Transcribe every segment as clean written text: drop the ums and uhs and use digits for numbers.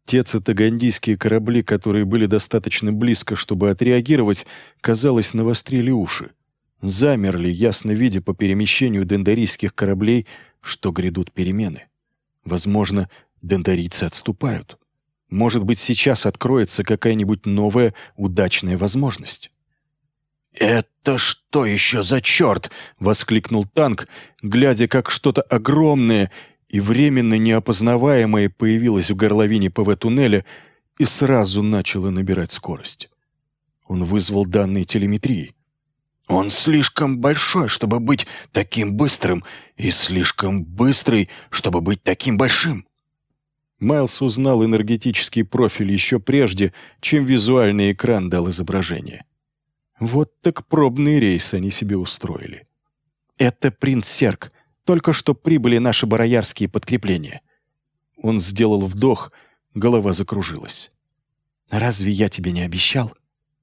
Те цитагандийские корабли, которые были достаточно близко, чтобы отреагировать, казалось, навострили уши. Замерли, ясно видя по перемещению дендарийских кораблей, что грядут перемены. Возможно, дендарийцы отступают. Может быть, сейчас откроется какая-нибудь новая удачная возможность. «Это что еще за черт?» — воскликнул танк, глядя, как что-то огромное и временно неопознаваемое появилось в горловине ПВ-туннеля и сразу начало набирать скорость. Он вызвал данные телеметрии. «Он слишком большой, чтобы быть таким быстрым, и слишком быстрый, чтобы быть таким большим». Майлз узнал энергетический профиль еще прежде, чем визуальный экран дал изображение. Вот так пробный рейс они себе устроили. «Это принц Серк. Только что прибыли наши бароярские подкрепления». Он сделал вдох, голова закружилась. «Разве я тебе не обещал?»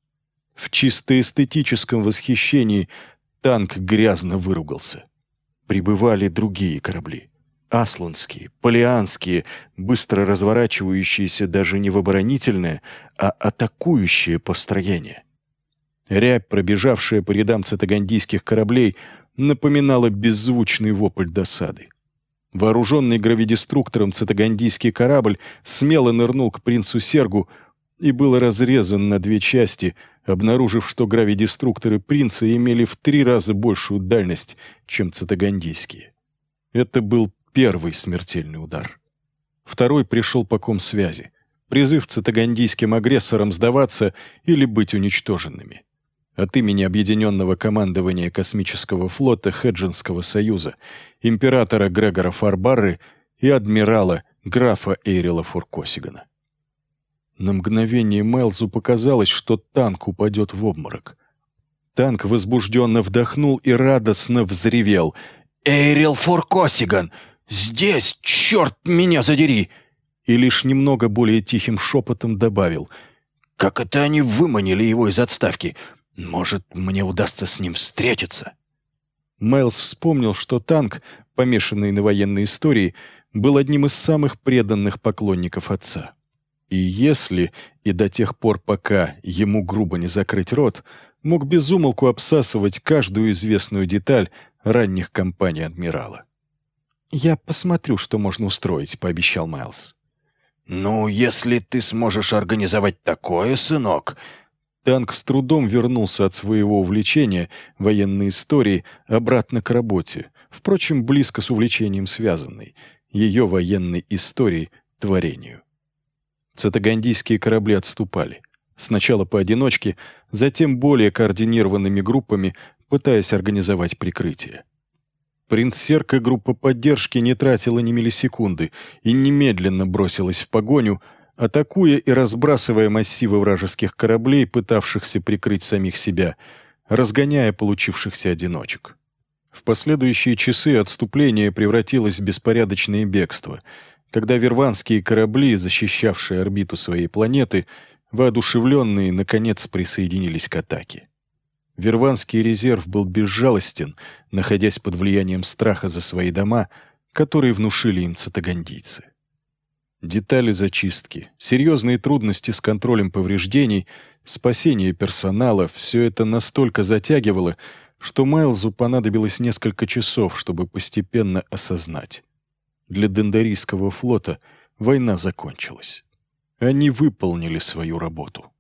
В чисто эстетическом восхищении танк грязно выругался. Прибывали другие корабли. Аслунские, полианские, быстро разворачивающиеся даже не в оборонительное, а атакующее построение. Рябь, пробежавшая по рядам цитагандийских кораблей, напоминала беззвучный вопль досады. Вооруженный гравидеструктором цитагандийский корабль смело нырнул к принцу Сергу и был разрезан на две части, обнаружив, что гравидеструкторы принца имели в 3 раза большую дальность, чем цитагандийские. Это был первый смертельный удар. Второй пришел по комсвязи. Призыв цитагандийским агрессорам сдаваться или быть уничтоженными. От имени Объединенного командования космического флота Хеджинского союза, императора Грегора Фарбарры и адмирала графа Эйрила Фуркосигана. На мгновение Майлзу показалось, что танк упадет в обморок. Танк возбужденно вдохнул и радостно взревел. «Эйрил Фуркосиган! Здесь, черт меня задери!» И лишь немного более тихим шепотом добавил. «Как это они выманили его из отставки? Может, мне удастся с ним встретиться?» Майлз вспомнил, что танк, помешанный на военной истории, был одним из самых преданных поклонников отца. И если, и до тех пор, пока ему грубо не закрыть рот, мог без умолку обсасывать каждую известную деталь ранних кампаний адмирала. «Я посмотрю, что можно устроить», — пообещал Майлз. «Ну, если ты сможешь организовать такое, сынок...» Танк с трудом вернулся от своего увлечения военной историей обратно к работе, впрочем, близко с увлечением связанной, ее военной историей творению. Цитагандийские корабли отступали. Сначала поодиночке, затем более координированными группами, пытаясь организовать прикрытие. Принц Серк и группа поддержки не тратила ни миллисекунды и немедленно бросилась в погоню, атакуя и разбрасывая массивы вражеских кораблей, пытавшихся прикрыть самих себя, разгоняя получившихся одиночек. В последующие часы отступление превратилось в беспорядочное бегство, когда верванские корабли, защищавшие орбиту своей планеты, воодушевленные, наконец присоединились к атаке. Верванский резерв был безжалостен, находясь под влиянием страха за свои дома, которые внушили им цитагандийцы. Детали зачистки, серьезные трудности с контролем повреждений, спасение персонала — все это настолько затягивало, что Майлзу понадобилось несколько часов, чтобы постепенно осознать. Для дендарийского флота война закончилась. Они выполнили свою работу.